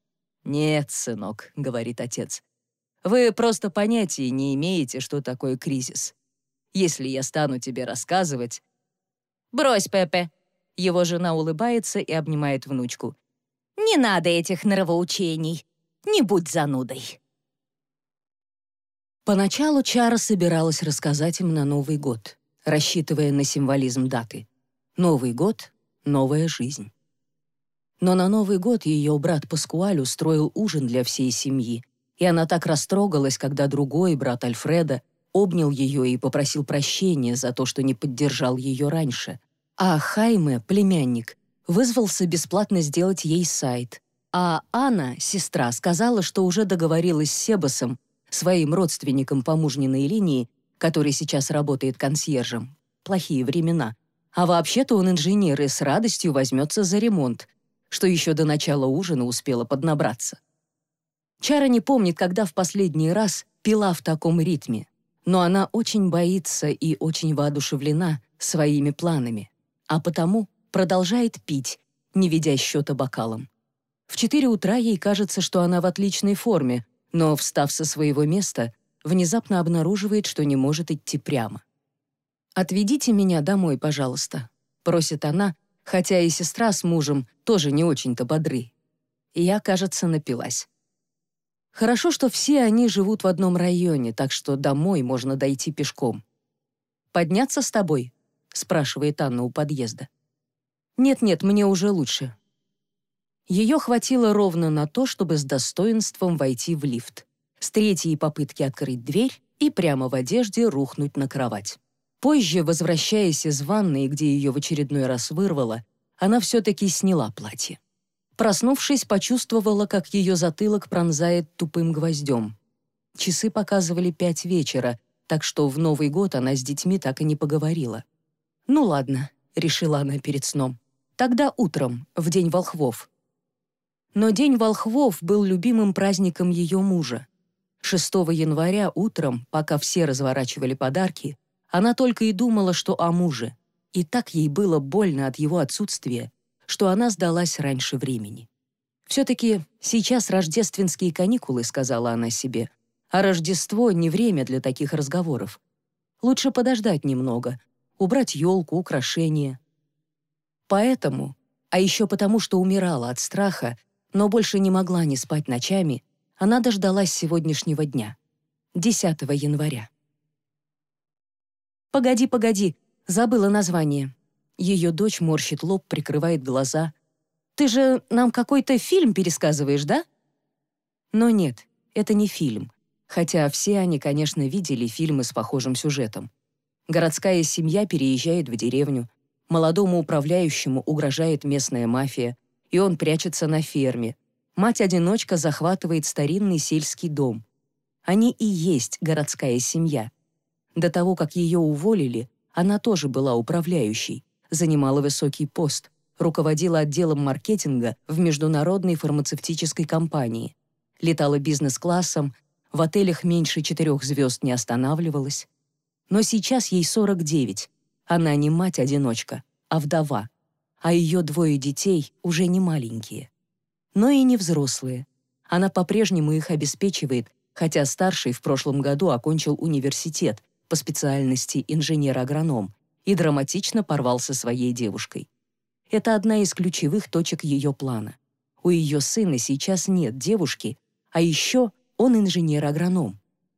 «Нет, сынок», — говорит отец. «Вы просто понятия не имеете, что такое кризис. Если я стану тебе рассказывать...» «Брось, Пеппе!» Его жена улыбается и обнимает внучку. «Не надо этих нравоучений. Не будь занудой». Поначалу Чара собиралась рассказать им на Новый год, рассчитывая на символизм даты. Новый год — новая жизнь. Но на Новый год ее брат Паскуаль устроил ужин для всей семьи, и она так растрогалась, когда другой брат Альфредо обнял ее и попросил прощения за то, что не поддержал ее раньше. А Хайме, племянник, вызвался бесплатно сделать ей сайт. А Анна, сестра, сказала, что уже договорилась с Себасом, своим родственником по мужниной линии, который сейчас работает консьержем. Плохие времена. А вообще-то он инженер и с радостью возьмется за ремонт, что еще до начала ужина успела поднабраться. Чара не помнит, когда в последний раз пила в таком ритме, но она очень боится и очень воодушевлена своими планами, а потому продолжает пить, не ведя счета бокалом. В 4 утра ей кажется, что она в отличной форме, но, встав со своего места, внезапно обнаруживает, что не может идти прямо. «Отведите меня домой, пожалуйста», — просит она, хотя и сестра с мужем тоже не очень-то бодры. И я, кажется, напилась. Хорошо, что все они живут в одном районе, так что домой можно дойти пешком. «Подняться с тобой?» — спрашивает Анна у подъезда. «Нет-нет, мне уже лучше». Ее хватило ровно на то, чтобы с достоинством войти в лифт, с 3-й попытки открыть дверь и прямо в одежде рухнуть на кровать. Позже, возвращаясь из ванной, где ее в очередной раз вырвало, она все-таки сняла платье. Проснувшись, почувствовала, как ее затылок пронзает тупым гвоздем. Часы показывали 5 вечера, так что в Новый год она с детьми так и не поговорила. «Ну ладно», — решила она перед сном, — Тогда утром, в День волхвов. Но День волхвов был любимым праздником ее мужа. 6 января утром, пока все разворачивали подарки, она только и думала, что о муже. И так ей было больно от его отсутствия, что она сдалась раньше времени. «Все-таки сейчас рождественские каникулы», — сказала она себе, «а Рождество — не время для таких разговоров. Лучше подождать немного, убрать елку, украшения». Поэтому, а еще потому, что умирала от страха, но больше не могла не спать ночами, она дождалась сегодняшнего дня, 10 января. «Погоди, погоди, забыла название». Ее дочь морщит лоб, прикрывает глаза. «Ты же нам какой-то фильм пересказываешь, да?» Но нет, это не фильм, хотя все они, конечно, видели фильмы с похожим сюжетом. Городская семья переезжает в деревню, молодому управляющему угрожает местная мафия, и он прячется на ферме. Мать-одиночка захватывает старинный сельский дом. Они и есть городская семья. До того, как ее уволили, она тоже была управляющей, занимала высокий пост, руководила отделом маркетинга в международной фармацевтической компании, летала бизнес-классом, в отелях меньше 4 звезд не останавливалась. Но сейчас ей 49. Она не мать-одиночка, а вдова. А ее 2 детей уже не маленькие. Но и не взрослые. Она по-прежнему их обеспечивает, хотя старший в прошлом году окончил университет по специальности инженер-агроном и драматично порвал со своей девушкой. Это одна из ключевых точек ее плана. У ее сына сейчас нет девушки, а еще он инженер-агроном.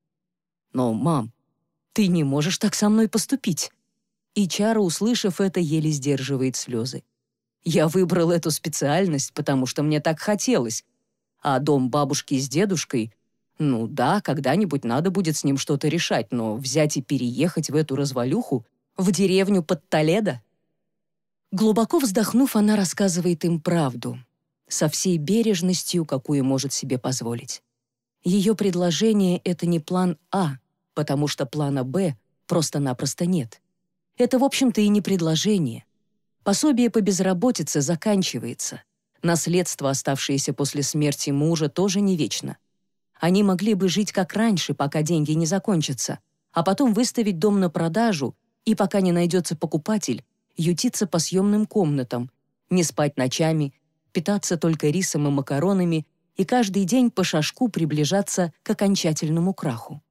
«Но, мам, ты не можешь так со мной поступить». И Чара, услышав это, еле сдерживает слезы. «Я выбрал эту специальность, потому что мне так хотелось. А дом бабушки с дедушкой, ну да, когда-нибудь надо будет с ним что-то решать, но взять и переехать в эту развалюху, в деревню под Толедо?» Глубоко вздохнув, она рассказывает им правду, со всей бережностью, какую может себе позволить. Ее предложение — это не план А, потому что плана Б просто-напросто нет. Это, в общем-то, и не предложение. Пособие по безработице заканчивается. Наследство, оставшееся после смерти мужа, тоже не вечно. Они могли бы жить как раньше, пока деньги не закончатся, а потом выставить дом на продажу и, пока не найдется покупатель, ютиться по съемным комнатам, не спать ночами, питаться только рисом и макаронами и каждый день по шажку приближаться к окончательному краху.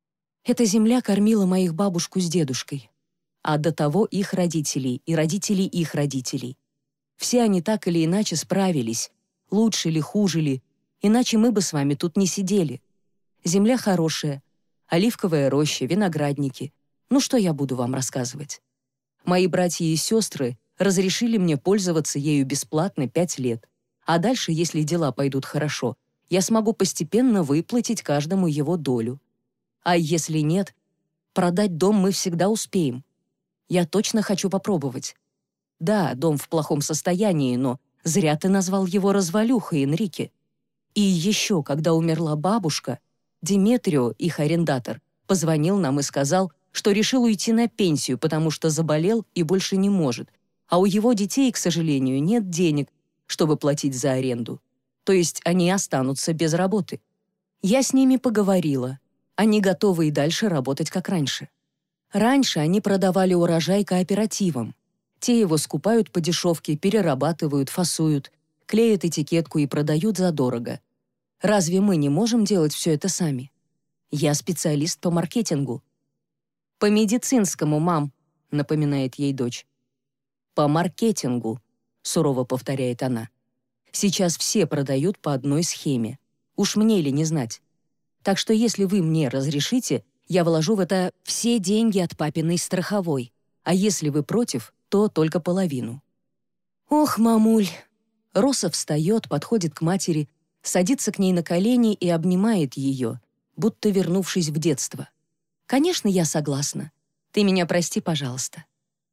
Эта земля кормила моих бабушку с дедушкой, а до того их родителей и родителей их родителей. Все они так или иначе справились, лучше ли, хуже ли, иначе мы бы с вами тут не сидели. Земля хорошая, оливковая роща, виноградники. Ну что я буду вам рассказывать? Мои братья и сестры разрешили мне пользоваться ею бесплатно 5 лет. А дальше, если дела пойдут хорошо, я смогу постепенно выплатить каждому его долю. А если нет, продать дом мы всегда успеем. Я точно хочу попробовать. Да, дом в плохом состоянии, но зря ты назвал его развалюхой, Энрике. И еще, когда умерла бабушка, Диметрио, их арендатор, позвонил нам и сказал, что решил уйти на пенсию, потому что заболел и больше не может, а у его детей, к сожалению, нет денег, чтобы платить за аренду. То есть они останутся без работы. Я с ними поговорила. Они готовы и дальше работать как раньше. Раньше они продавали урожай кооперативам. Те его скупают по дешевке, перерабатывают, фасуют, клеят этикетку и продают задорого. Разве мы не можем делать все это сами? Я специалист по маркетингу. «По медицинскому, мам», — напоминает ей дочь. «По маркетингу», — сурово повторяет она. «Сейчас все продают по одной схеме. Уж мне ли не знать? Так что если вы мне разрешите, я вложу в это все деньги от папиной страховой, а если вы против, то только половину». «Ох, мамуль!» Роса встает, подходит к матери, садится к ней на колени и обнимает ее, будто вернувшись в детство. «Конечно, я согласна. Ты меня прости, пожалуйста».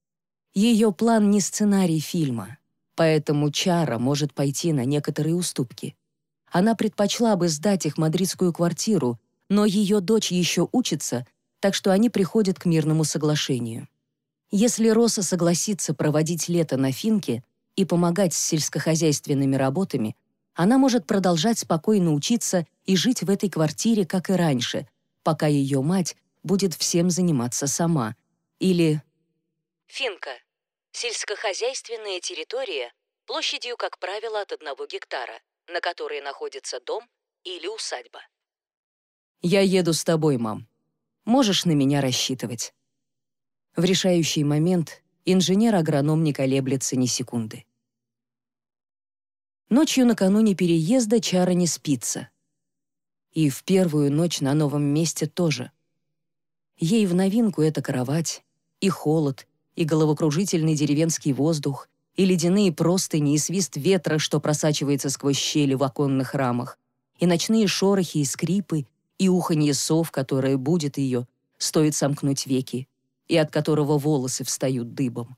Ее план не сценарий фильма, поэтому Чара может пойти на некоторые уступки. Она предпочла бы сдать их мадридскую квартиру, но ее дочь еще учится, так что они приходят к мирному соглашению. Если Роса согласится проводить лето на финке, и помогать с сельскохозяйственными работами, она может продолжать спокойно учиться и жить в этой квартире, как и раньше, пока ее мать будет всем заниматься сама. Или... Финка. Сельскохозяйственная территория площадью, как правило, от 1 гектара, на которой находится дом или усадьба. «Я еду с тобой, мам. Можешь на меня рассчитывать». В решающий момент инженер-агроном не колеблется ни секунды. Ночью накануне переезда Чара не спится. И в первую ночь на новом месте тоже. Ей в новинку эта кровать, и холод, и головокружительный деревенский воздух, и ледяные простыни, и свист ветра, что просачивается сквозь щели в оконных рамах, и ночные шорохи и скрипы, и уханье сов, которое будет ее, стоит сомкнуть веки, и от которого волосы встают дыбом.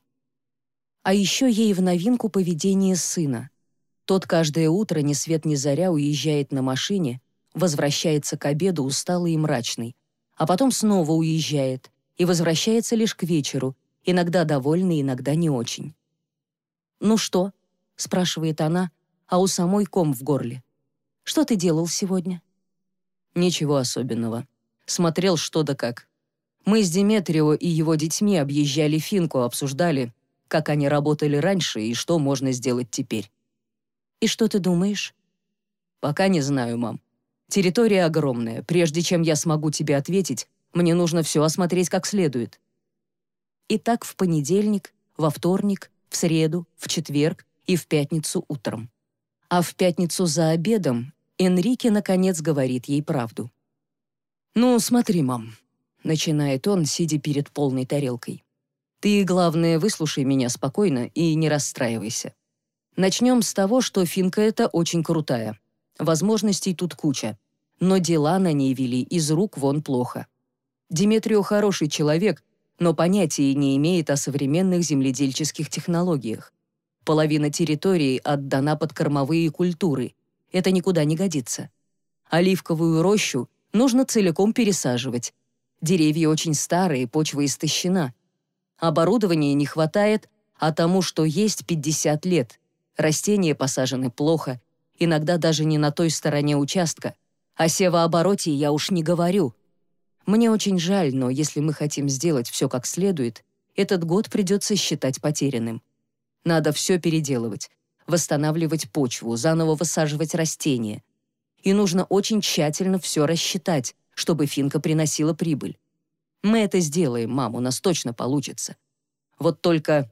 А еще ей в новинку поведение сына. Тот каждое утро ни свет ни заря уезжает на машине, возвращается к обеду усталый и мрачный, а потом снова уезжает и возвращается лишь к вечеру, иногда довольный, иногда не очень. «Ну что?» — спрашивает она, а у самой ком в горле. «Что ты делал сегодня?» «Ничего особенного. Смотрел что да как. Мы с Деметрио и его детьми объезжали Финку, обсуждали, как они работали раньше и что можно сделать теперь». «И что ты думаешь?» «Пока не знаю, мам. Территория огромная. Прежде чем я смогу тебе ответить, мне нужно все осмотреть как следует». И так в понедельник, во вторник, в среду, в четверг и в пятницу утром. А в пятницу за обедом Энрике наконец говорит ей правду. «Ну, смотри, мам», — начинает он, сидя перед полной тарелкой. «Ты, главное, выслушай меня спокойно и не расстраивайся. Начнем с того, что Финка эта очень крутая. Возможностей тут куча. Но дела на ней вели из рук вон плохо. Деметрио хороший человек, но понятия не имеет о современных земледельческих технологиях. Половина территории отдана под кормовые культуры. Это никуда не годится. Оливковую рощу нужно целиком пересаживать. Деревья очень старые, почва истощена. Оборудования не хватает, а тому, что есть, 50 лет. Растения посажены плохо, иногда даже не на той стороне участка. О севообороте я уж не говорю. Мне очень жаль, но если мы хотим сделать все как следует, этот год придется считать потерянным. Надо все переделывать, восстанавливать почву, заново высаживать растения. И нужно очень тщательно все рассчитать, чтобы Финка приносила прибыль. Мы это сделаем, мам, у нас точно получится. Вот только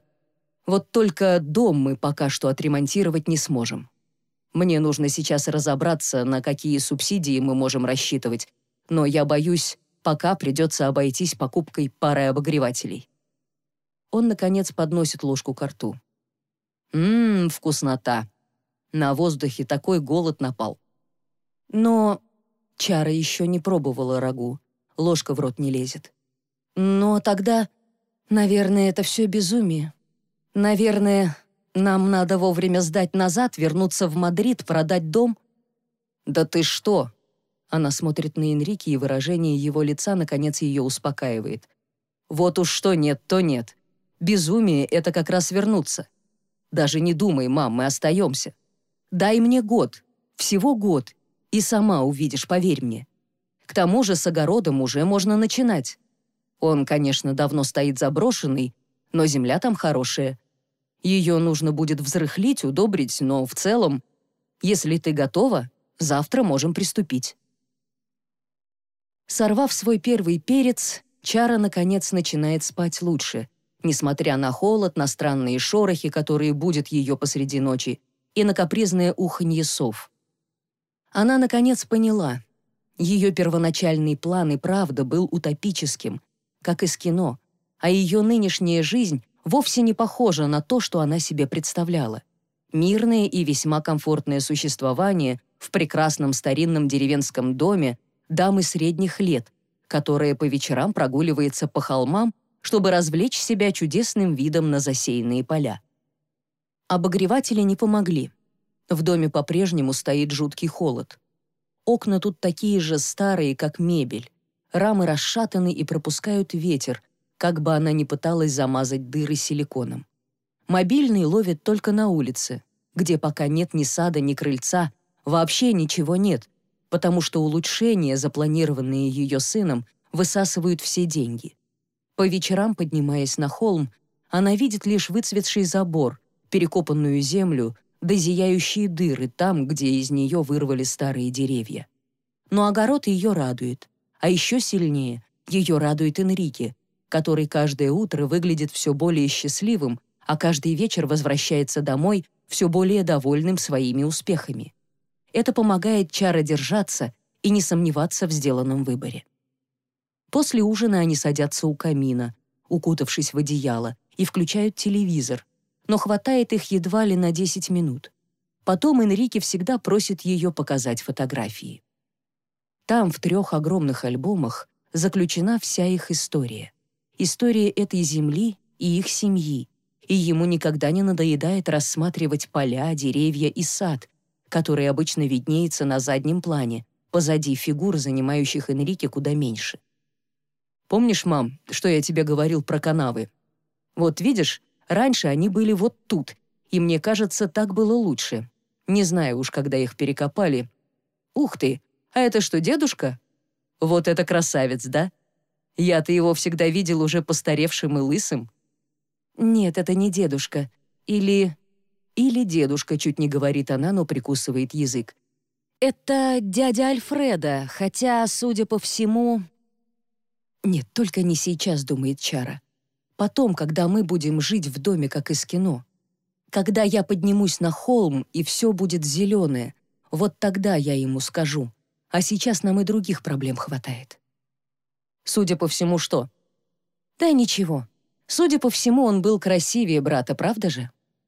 дом мы пока что отремонтировать не сможем. Мне нужно сейчас разобраться, на какие субсидии мы можем рассчитывать, но я боюсь, пока придется обойтись покупкой пары обогревателей». Он, наконец, подносит ложку ко рту. Вкуснота. На воздухе такой голод напал. Но Чара еще не пробовала рагу, ложка в рот не лезет. Но тогда, наверное, это все безумие. Наверное, нам надо вовремя сдать назад, вернуться в Мадрид, продать дом. «Да ты что?» Она смотрит на Энрике, и выражение его лица, наконец, ее успокаивает. «Вот уж что нет, то нет. Безумие — это как раз вернуться. Даже не думай, мам, мы остаемся. Дай мне год, всего год, и сама увидишь, поверь мне. К тому же с огородом уже можно начинать. Он, конечно, давно стоит заброшенный, но земля там хорошая. Ее нужно будет взрыхлить, удобрить, но в целом, если ты готова, завтра можем приступить». Сорвав свой первый перец, Чара, наконец, начинает спать лучше, несмотря на холод, на странные шорохи, которые будят ее посреди ночи, и на капризное уханье сов. Она, наконец, поняла. Ее первоначальный план и правда был утопическим, как из кино, а ее нынешняя жизнь вовсе не похожа на то, что она себе представляла. Мирное и весьма комфортное существование в прекрасном старинном деревенском доме дамы средних лет, которая по вечерам прогуливается по холмам, чтобы развлечь себя чудесным видом на засеянные поля. Обогреватели не помогли. В доме по-прежнему стоит жуткий холод. Окна тут такие же старые, как мебель. Рамы расшатаны и пропускают ветер, как бы она ни пыталась замазать дыры силиконом. Мобильный ловит только на улице, где пока нет ни сада, ни крыльца, вообще ничего нет, потому что улучшения, запланированные ее сыном, высасывают все деньги. По вечерам, поднимаясь на холм, она видит лишь выцветший забор, перекопанную землю, да зияющие дыры там, где из нее вырвали старые деревья. Но огород ее радует, а еще сильнее ее радует Энрике, который каждое утро выглядит все более счастливым, а каждый вечер возвращается домой все более довольным своими успехами. Это помогает Чаро держаться и не сомневаться в сделанном выборе. После ужина они садятся у камина, укутавшись в одеяло, и включают телевизор, но хватает их едва ли на 10 минут. Потом Энрике всегда просит ее показать фотографии. Там, в 3 огромных альбомах, заключена вся их история. История этой земли и их семьи, и ему никогда не надоедает рассматривать поля, деревья и сад, который обычно виднеется на заднем плане, позади фигур, занимающих Энрике куда меньше. «Помнишь, мам, что я тебе говорил про канавы? Вот видишь, раньше они были вот тут, и мне кажется, так было лучше. Не знаю уж, когда их перекопали. Ух ты, а это что, дедушка? Вот это красавец, да? Я-то его всегда видел уже постаревшим и лысым». «Нет, это не дедушка. Или дедушка», чуть не говорит она, но прикусывает язык. «Это дядя Альфреда, хотя, судя по всему...» «Нет, только не сейчас», — думает Чаро. «Потом, когда мы будем жить в доме, как из кино. Когда я поднимусь на холм, и все будет зеленое, вот тогда я ему скажу. А сейчас нам и других проблем хватает». «Судя по всему, что?» «Да ничего. Судя по всему, он был красивее брата, правда же?»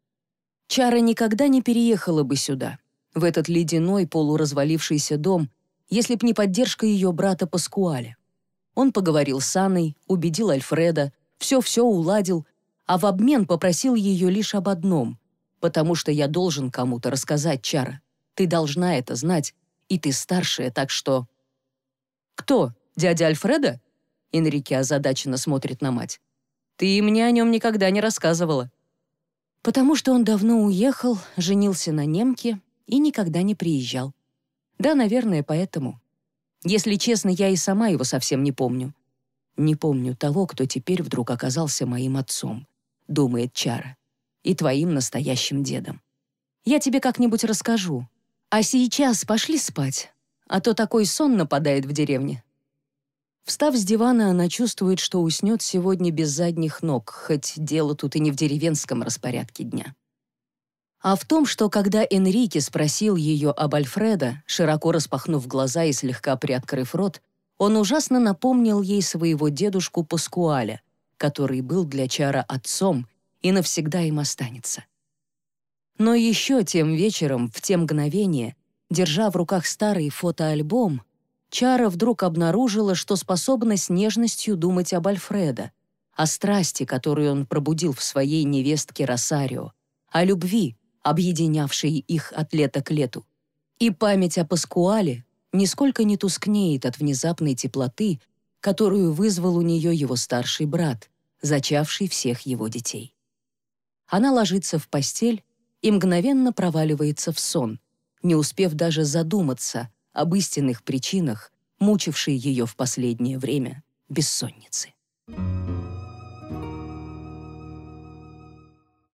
Чаро никогда не переехала бы сюда, в этот ледяной полуразвалившийся дом, если б не поддержка ее брата Паскуаля. Он поговорил с Анной, убедил Альфреда, все уладил, а в обмен попросил ее лишь об одном, потому что я должен кому-то рассказать, Чаро. Ты должна это знать, и ты старшая, так что... «Кто? Дядя Альфреда?» Энрике озадаченно смотрит на мать. «Ты мне о нем никогда не рассказывала». «Потому что он давно уехал, женился на немке и никогда не приезжал. Да, наверное, поэтому. Если честно, я и сама его совсем не помню. Не помню того, кто теперь вдруг оказался моим отцом», — думает Чаро, «и твоим настоящим дедом. Я тебе как-нибудь расскажу. А сейчас пошли спать, а то такой сон нападает в деревне». Встав с дивана, она чувствует, что уснет сегодня без задних ног, хоть дело тут и не в деревенском распорядке дня. А в том, что когда Энрике спросил ее об Альфредо, широко распахнув глаза и слегка приоткрыв рот, он ужасно напомнил ей своего дедушку Паскуаля, который был для Чаро отцом и навсегда им останется. Но еще тем вечером, в те мгновения, держа в руках старый фотоальбом, Чаро вдруг обнаружила, что способна с нежностью думать об Альфредо, о страсти, которую он пробудил в своей невестке Росарио, о любви, объединявшей их от лета к лету. И память о Паскуале нисколько не тускнеет от внезапной теплоты, которую вызвал у нее его старший брат, зачавший всех его детей. Она ложится в постель и мгновенно проваливается в сон, не успев даже задуматься об истинных причинах, мучившей ее в последнее время бессонницы.